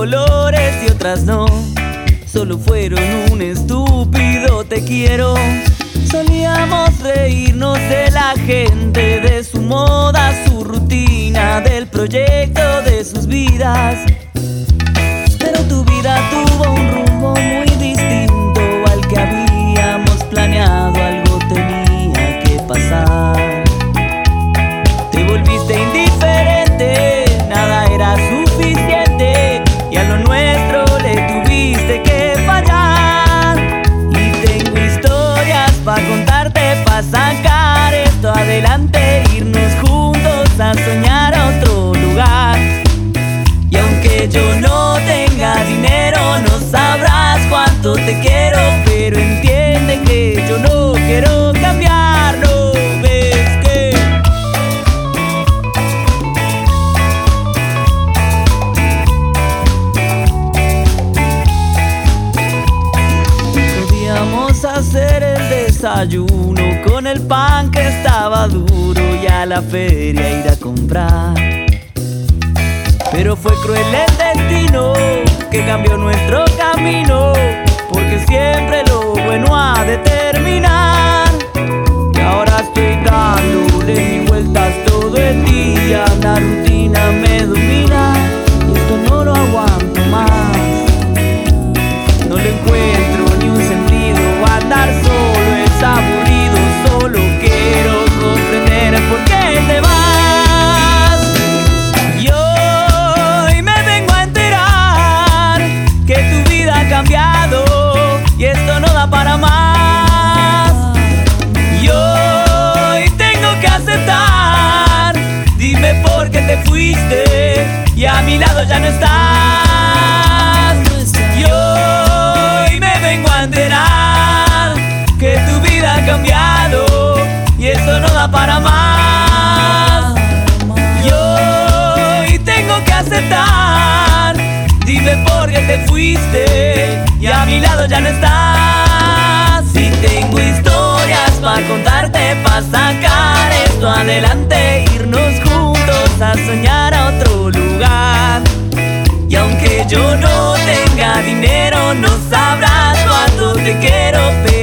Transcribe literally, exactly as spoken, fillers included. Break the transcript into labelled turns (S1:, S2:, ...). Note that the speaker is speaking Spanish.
S1: colores y otras no. Solo fueron un estúpido te quiero. Solíamos reírnos de la gente, de su moda, su rutina, del proyecto de sus vidas. Pero tu vida tuvo un rumbo muy distinto al que habíamos planeado. Algo tenía que pasar. Te volviste indiferente, nada era suficiente, y a lo nuestro le tuviste que fallar. Y tengo historias pa' contarte, pa' sacar esto adelante, irnos juntos a soñar a otro lugar. Y aunque yo no tenga dinero, no sabrás cuánto te quiero, pero entiende que yo no quiero cambiarlo. ¿Ves que? Podíamos hacer el desayuno con el pan que estaba duro y a la feria ir a comprar. Pero fue cruel el destino que cambió nuestro camino, porque siempre lo bueno ha de terminar. Y ahora estoy dándole mil vueltas todo el día, la rutina me domina y esto no lo aguanto más. No le encuentro ni un sentido, andar solo es aburrido, solo quiero comprender el por qué te vas. Y esto no da para más. Y hoy tengo que aceptar. Dime por qué te fuiste y a mi lado ya no estás. Y hoy me vengo a enterar que tu vida ha cambiado y esto no da para más. Y hoy tengo que aceptar. Dime por qué te fuiste y a mi lado ya no estás. Si tengo historias pa' contarte, pa' sacar esto adelante, irnos juntos a soñar a otro lugar. Y aunque yo no tenga dinero, no sabrás cuánto te quiero, pero